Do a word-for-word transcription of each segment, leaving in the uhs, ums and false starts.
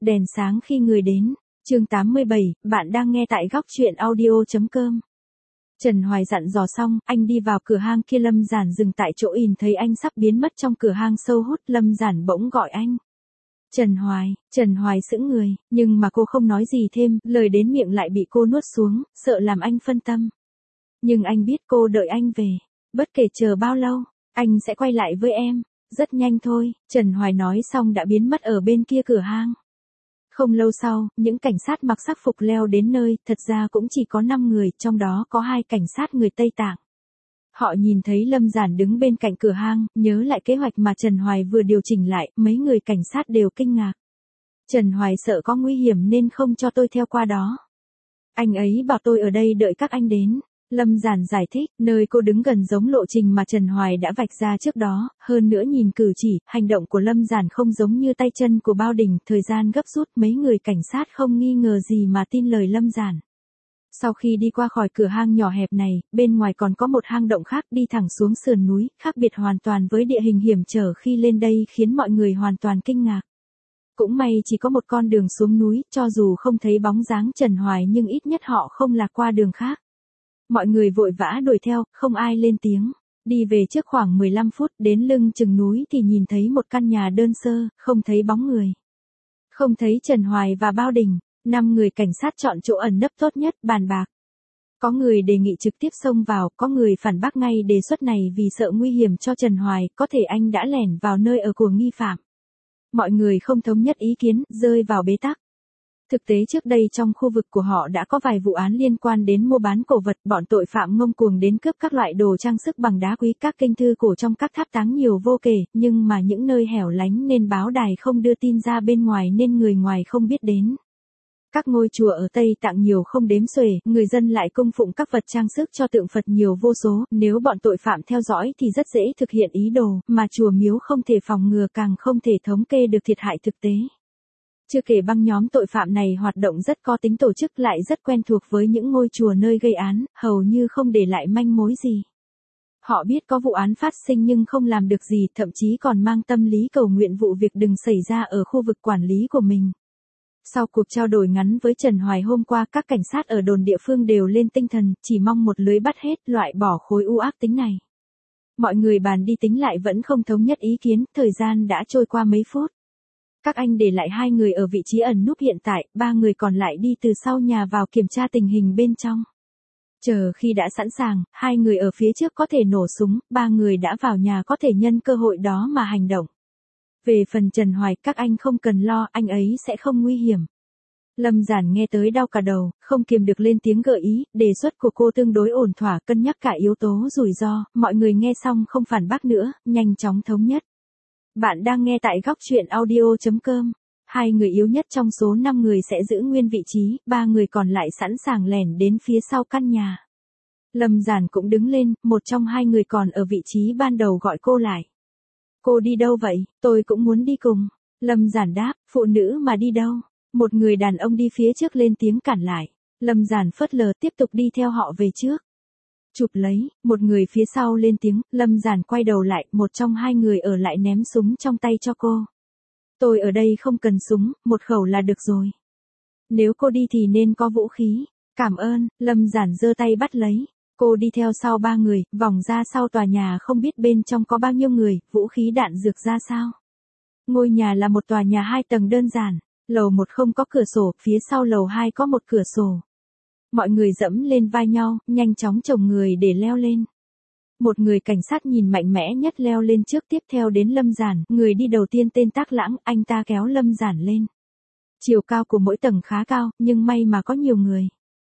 Đèn sáng khi người đến. Chương tám mươi bảy, bạn đang nghe tại góc truyện audio chấm com. Trần Hoài dặn dò xong, anh đi vào cửa hang kia. Lâm Giản dừng tại chỗ, nhìn thấy anh sắp biến mất trong cửa hang sâu hút. Lâm Giản bỗng gọi anh. Trần Hoài, Trần Hoài sững người, nhưng mà cô không nói gì thêm, lời đến miệng lại bị cô nuốt xuống, sợ làm anh phân tâm. Nhưng anh biết cô đợi anh về, bất kể chờ bao lâu, anh sẽ quay lại với em, rất nhanh thôi. Trần Hoài nói xong đã biến mất ở bên kia cửa hang. Không lâu sau, những cảnh sát mặc sắc phục leo đến nơi, thật ra cũng chỉ có năm người, trong đó có hai cảnh sát người Tây Tạng. Họ nhìn thấy Lâm Giản đứng bên cạnh cửa hang, nhớ lại kế hoạch mà Trần Hoài vừa điều chỉnh lại, mấy người cảnh sát đều kinh ngạc. Trần Hoài sợ có nguy hiểm nên không cho tôi theo qua đó. Anh ấy bảo tôi ở đây đợi các anh đến. Lâm Giản giải thích, nơi cô đứng gần giống lộ trình mà Trần Hoài đã vạch ra trước đó, hơn nữa nhìn cử chỉ, hành động của Lâm Giản không giống như tay chân của Bao Đình, thời gian gấp rút, mấy người cảnh sát không nghi ngờ gì mà tin lời Lâm Giản. Sau khi đi qua khỏi cửa hang nhỏ hẹp này, bên ngoài còn có một hang động khác đi thẳng xuống sườn núi, khác biệt hoàn toàn với địa hình hiểm trở khi lên đây, khiến mọi người hoàn toàn kinh ngạc. Cũng may chỉ có một con đường xuống núi, cho dù không thấy bóng dáng Trần Hoài nhưng ít nhất họ không lạc qua đường khác. Mọi người vội vã đuổi theo, không ai lên tiếng. Đi về trước khoảng mười lăm phút, đến lưng chừng núi thì nhìn thấy một căn nhà đơn sơ, không thấy bóng người. Không thấy Trần Hoài và Bao Đình, năm người cảnh sát chọn chỗ ẩn nấp tốt nhất, bàn bạc. Có người đề nghị trực tiếp xông vào, có người phản bác ngay đề xuất này vì sợ nguy hiểm cho Trần Hoài, có thể anh đã lẻn vào nơi ở của nghi phạm. Mọi người không thống nhất ý kiến, rơi vào bế tắc. Thực tế trước đây trong khu vực của họ đã có vài vụ án liên quan đến mua bán cổ vật, bọn tội phạm ngông cuồng đến cướp các loại đồ trang sức bằng đá quý, các kinh thư cổ trong các tháp táng nhiều vô kể, nhưng mà những nơi hẻo lánh nên báo đài không đưa tin ra bên ngoài nên người ngoài không biết đến. Các ngôi chùa ở Tây Tạng nhiều không đếm xuể, người dân lại cung phụng các vật trang sức cho tượng Phật nhiều vô số, nếu bọn tội phạm theo dõi thì rất dễ thực hiện ý đồ, mà chùa miếu không thể phòng ngừa càng không thể thống kê được thiệt hại thực tế. Chưa kể băng nhóm tội phạm này hoạt động rất có tính tổ chức, lại rất quen thuộc với những ngôi chùa nơi gây án, hầu như không để lại manh mối gì. Họ biết có vụ án phát sinh nhưng không làm được gì, thậm chí còn mang tâm lý cầu nguyện vụ việc đừng xảy ra ở khu vực quản lý của mình. Sau cuộc trao đổi ngắn với Trần Hoài hôm qua, các cảnh sát ở đồn địa phương đều lên tinh thần, chỉ mong một lưới bắt hết, loại bỏ khối u ác tính này. Mọi người bàn đi tính lại vẫn không thống nhất ý kiến, thời gian đã trôi qua mấy phút. Các anh để lại hai người ở vị trí ẩn núp hiện tại, ba người còn lại đi từ sau nhà vào kiểm tra tình hình bên trong. Chờ khi đã sẵn sàng, hai người ở phía trước có thể nổ súng, ba người đã vào nhà có thể nhân cơ hội đó mà hành động. Về phần Trần Hoài, các anh không cần lo, anh ấy sẽ không nguy hiểm. Lâm Giản nghe tới đau cả đầu, không kiềm được lên tiếng gợi ý, đề xuất của cô tương đối ổn thỏa, cân nhắc cả yếu tố rủi ro, mọi người nghe xong không phản bác nữa, nhanh chóng thống nhất. Bạn đang nghe tại góc truyện audio chấm com. Hai người yếu nhất trong số năm người sẽ giữ nguyên vị trí, ba người còn lại sẵn sàng lẻn đến phía sau căn nhà. Lâm Giản cũng đứng lên, một trong hai người còn ở vị trí ban đầu gọi cô lại. Cô đi đâu vậy? Tôi cũng muốn đi cùng. Lâm Giản đáp, phụ nữ mà đi đâu? Một người đàn ông đi phía trước lên tiếng cản lại. Lâm Giản phớt lờ tiếp tục đi theo họ về trước. Chụp lấy, một người phía sau lên tiếng, Lâm Giản quay đầu lại, một trong hai người ở lại ném súng trong tay cho cô. Tôi ở đây không cần súng, một khẩu là được rồi. Nếu cô đi thì nên có vũ khí. Cảm ơn, Lâm Giản giơ tay bắt lấy. Cô đi theo sau ba người, vòng ra sau tòa nhà không biết bên trong có bao nhiêu người, vũ khí đạn dược ra sao. Ngôi nhà là một tòa nhà hai tầng đơn giản, lầu một không có cửa sổ, phía sau lầu hai có một cửa sổ. Mọi người dẫm lên vai nhau, nhanh chóng chồng người để leo lên. Một người cảnh sát nhìn mạnh mẽ nhất leo lên trước, tiếp theo đến Lâm Giản, người đi đầu tiên tên Tác Lãng, anh ta kéo Lâm Giản lên. Chiều cao của mỗi tầng khá cao, nhưng may mà có nhiều người.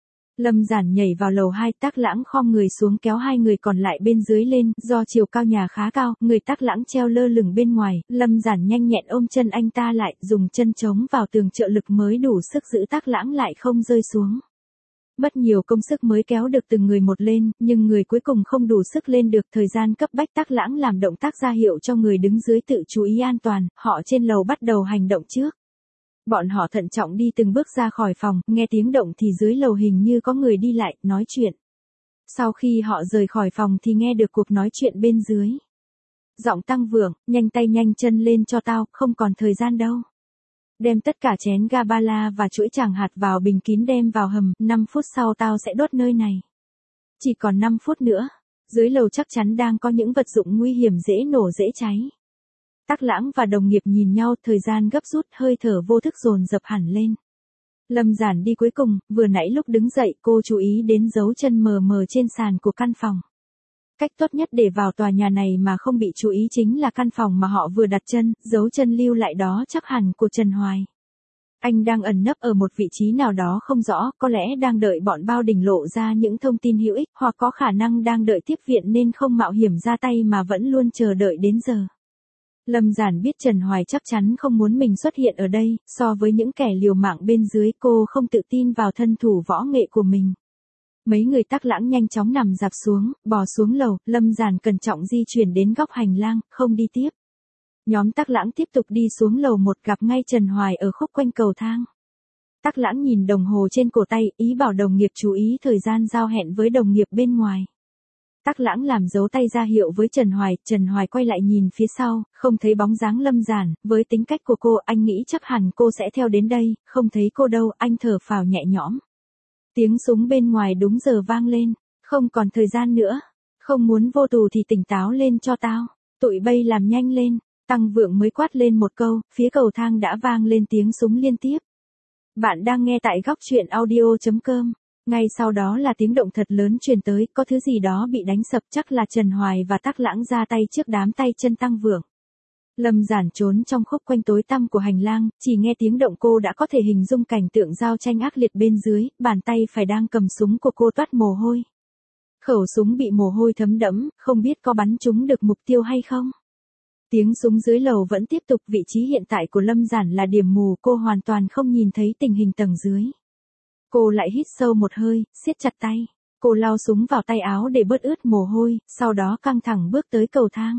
Lâm Giản nhảy vào lầu hai, Tác Lãng khom người xuống kéo hai người còn lại bên dưới lên, do chiều cao nhà khá cao, người Tác Lãng treo lơ lửng bên ngoài, Lâm Giản nhanh nhẹn ôm chân anh ta lại, dùng chân chống vào tường trợ lực mới đủ sức giữ Tác Lãng lại không rơi xuống. Mất nhiều công sức mới kéo được từng người một lên, nhưng người cuối cùng không đủ sức lên được, thời gian cấp bách, Tác Lãng làm động tác ra hiệu cho người đứng dưới tự chú ý an toàn, họ trên lầu bắt đầu hành động trước. Bọn họ thận trọng đi từng bước ra khỏi phòng, nghe tiếng động thì dưới lầu hình như có người đi lại, nói chuyện. Sau khi họ rời khỏi phòng thì nghe được cuộc nói chuyện bên dưới. Giọng Tăng Vượng, nhanh tay nhanh chân lên cho tao, không còn thời gian đâu. Đem tất cả chén Gabala và chuỗi tràng hạt vào bình kín đem vào hầm, năm phút sau tao sẽ đốt nơi này. Chỉ còn năm phút nữa, dưới lầu chắc chắn đang có những vật dụng nguy hiểm dễ nổ dễ cháy. Tắc Lãng và đồng nghiệp nhìn nhau, thời gian gấp rút, hơi thở vô thức dồn dập hẳn lên. Lâm Giản đi cuối cùng, vừa nãy lúc đứng dậy cô chú ý đến dấu chân mờ mờ trên sàn của căn phòng. Cách tốt nhất để vào tòa nhà này mà không bị chú ý chính là căn phòng mà họ vừa đặt chân, dấu chân lưu lại đó chắc hẳn của Trần Hoài. Anh đang ẩn nấp ở một vị trí nào đó không rõ, có lẽ đang đợi bọn Bao Đình lộ ra những thông tin hữu ích, hoặc có khả năng đang đợi tiếp viện nên không mạo hiểm ra tay mà vẫn luôn chờ đợi đến giờ. Lâm Giản biết Trần Hoài chắc chắn không muốn mình xuất hiện ở đây, so với những kẻ liều mạng bên dưới cô không tự tin vào thân thủ võ nghệ của mình. Mấy người Tắc Lãng nhanh chóng nằm dạp xuống, bò xuống lầu, Lâm Giản cẩn trọng di chuyển đến góc hành lang, không đi tiếp. Nhóm Tắc Lãng tiếp tục đi xuống lầu một, gặp ngay Trần Hoài ở khúc quanh cầu thang. Tắc Lãng nhìn đồng hồ trên cổ tay, ý bảo đồng nghiệp chú ý thời gian giao hẹn với đồng nghiệp bên ngoài. Tắc Lãng làm dấu tay ra hiệu với Trần Hoài, Trần Hoài quay lại nhìn phía sau, không thấy bóng dáng Lâm Giản, với tính cách của cô, anh nghĩ chắc hẳn cô sẽ theo đến đây, không thấy cô đâu, anh thở phào nhẹ nhõm. Tiếng súng bên ngoài đúng giờ vang lên, không còn thời gian nữa, không muốn vô tù thì tỉnh táo lên cho tao, tụi bay làm nhanh lên, Tăng Vượng mới quát lên một câu, phía cầu thang đã vang lên tiếng súng liên tiếp. Bạn đang nghe tại góc truyện audio chấm com. Ngay sau đó là tiếng động thật lớn truyền tới, có thứ gì đó bị đánh sập, chắc là Trần Hoài và Tắc Lãng ra tay trước đám tay chân Tăng Vượng. Lâm Giản trốn trong khúc quanh tối tăm của hành lang, chỉ nghe tiếng động cô đã có thể hình dung cảnh tượng giao tranh ác liệt bên dưới, bàn tay phải đang cầm súng của cô toát mồ hôi. Khẩu súng bị mồ hôi thấm đẫm, không biết có bắn trúng được mục tiêu hay không. Tiếng súng dưới lầu vẫn tiếp tục, vị trí hiện tại của Lâm Giản là điểm mù, cô hoàn toàn không nhìn thấy tình hình tầng dưới. Cô lại hít sâu một hơi, siết chặt tay. Cô lau súng vào tay áo để bớt ướt mồ hôi, sau đó căng thẳng bước tới cầu thang.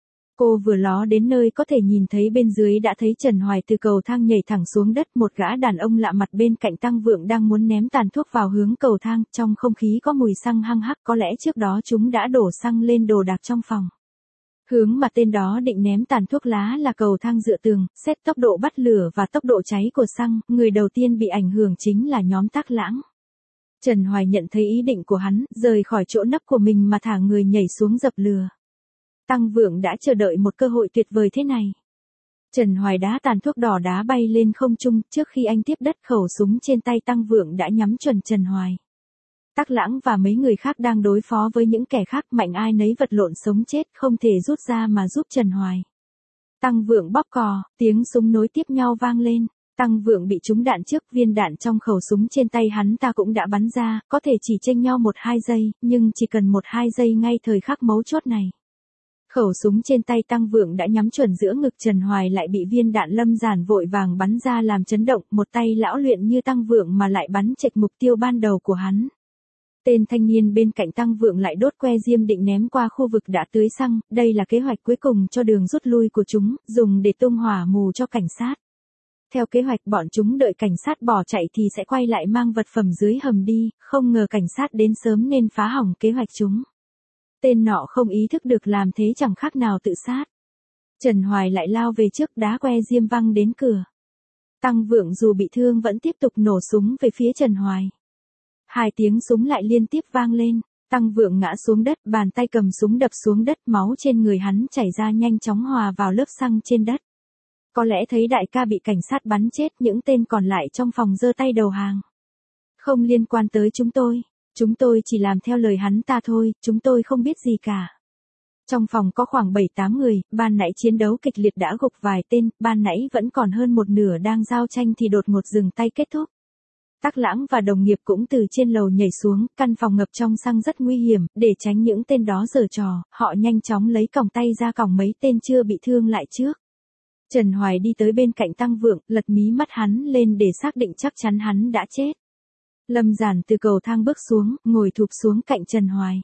Cô vừa ló đến nơi có thể nhìn thấy bên dưới đã thấy Trần Hoài từ cầu thang nhảy thẳng xuống đất, một gã đàn ông lạ mặt bên cạnh Tăng Vượng đang muốn ném tàn thuốc vào hướng cầu thang, trong không khí có mùi xăng hăng hắc, có lẽ trước đó chúng đã đổ xăng lên đồ đạc trong phòng. Hướng mà tên đó định ném tàn thuốc lá là cầu thang dựa tường, xét tốc độ bắt lửa và tốc độ cháy của xăng, người đầu tiên bị ảnh hưởng chính là nhóm Tắc Lãng. Trần Hoài nhận thấy ý định của hắn, rời khỏi chỗ nấp của mình mà thả người nhảy xuống dập lửa. Tăng Vượng đã chờ đợi một cơ hội tuyệt vời thế này. Trần Hoài đá tàn thuốc đỏ đá bay lên không trung, trước khi anh tiếp đất khẩu súng trên tay Tăng Vượng đã nhắm chuẩn Trần Hoài. Tắc Lãng và mấy người khác đang đối phó với những kẻ khác, mạnh ai nấy vật lộn sống chết, không thể rút ra mà giúp Trần Hoài. Tăng Vượng bóp cò, tiếng súng nối tiếp nhau vang lên. Tăng Vượng bị trúng đạn trước, viên đạn trong khẩu súng trên tay hắn ta cũng đã bắn ra, có thể chỉ chênh nhau một hai giây, nhưng chỉ cần một hai giây ngay thời khắc mấu chốt này. Khẩu súng trên tay Tăng Vượng đã nhắm chuẩn giữa ngực Trần Hoài, lại bị viên đạn Lâm Giản vội vàng bắn ra làm chấn động, một tay lão luyện như Tăng Vượng mà lại bắn chệch mục tiêu ban đầu của hắn. Tên thanh niên bên cạnh Tăng Vượng lại đốt que diêm định ném qua khu vực đã tưới xăng, đây là kế hoạch cuối cùng cho đường rút lui của chúng, dùng để tung hỏa mù cho cảnh sát. Theo kế hoạch bọn chúng đợi cảnh sát bỏ chạy thì sẽ quay lại mang vật phẩm dưới hầm đi, không ngờ cảnh sát đến sớm nên phá hỏng kế hoạch chúng. Tên nọ không ý thức được làm thế chẳng khác nào tự sát. Trần Hoài lại lao về trước, đá que diêm văng đến cửa. Tăng Vượng dù bị thương vẫn tiếp tục nổ súng về phía Trần Hoài. Hai tiếng súng lại liên tiếp vang lên, Tăng Vượng ngã xuống đất, bàn tay cầm súng đập xuống đất, máu trên người hắn chảy ra nhanh chóng hòa vào lớp xăng trên đất. Có lẽ thấy đại ca bị cảnh sát bắn chết, những tên còn lại trong phòng giơ tay đầu hàng. Không liên quan tới chúng tôi, chúng tôi chỉ làm theo lời hắn ta thôi, chúng tôi không biết gì cả. Trong phòng có khoảng bảy tám người, ban nãy chiến đấu kịch liệt đã gục vài tên, ban nãy vẫn còn hơn một nửa đang giao tranh thì đột ngột dừng tay kết thúc. Tắc Lãng và đồng nghiệp cũng từ trên lầu nhảy xuống, căn phòng ngập trong xăng rất nguy hiểm, để tránh những tên đó giở trò, họ nhanh chóng lấy còng tay ra còng mấy tên chưa bị thương lại trước. Trần Hoài đi tới bên cạnh Tăng Vượng, lật mí mắt hắn lên để xác định chắc chắn hắn đã chết. Lâm Giản từ cầu thang bước xuống, ngồi thụp xuống cạnh Trần Hoài.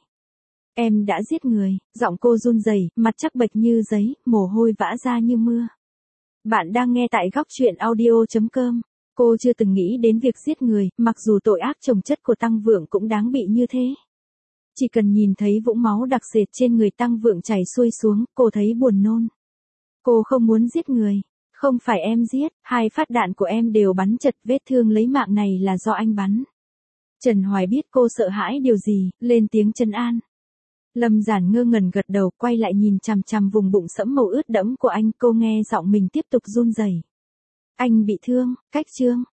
Em đã giết người, giọng cô run rẩy, mặt chắc bệch như giấy, mồ hôi vã ra như mưa. Bạn đang nghe tại góc truyện audio chấm com. Cô chưa từng nghĩ đến việc giết người, mặc dù tội ác chồng chất của Tăng Vượng cũng đáng bị như thế. Chỉ cần nhìn thấy vũng máu đặc sệt trên người Tăng Vượng chảy xuôi xuống, cô thấy buồn nôn. Cô không muốn giết người, Không phải em giết, hai phát đạn của em đều bắn chật, vết thương lấy mạng này là do anh bắn. Trần Hoài biết cô sợ hãi điều gì, lên tiếng trấn an. Lâm Giản ngơ ngẩn gật đầu, quay lại nhìn chằm chằm vùng bụng sẫm màu ướt đẫm của anh, cô nghe giọng mình tiếp tục run rẩy. Anh bị thương, cách Trương,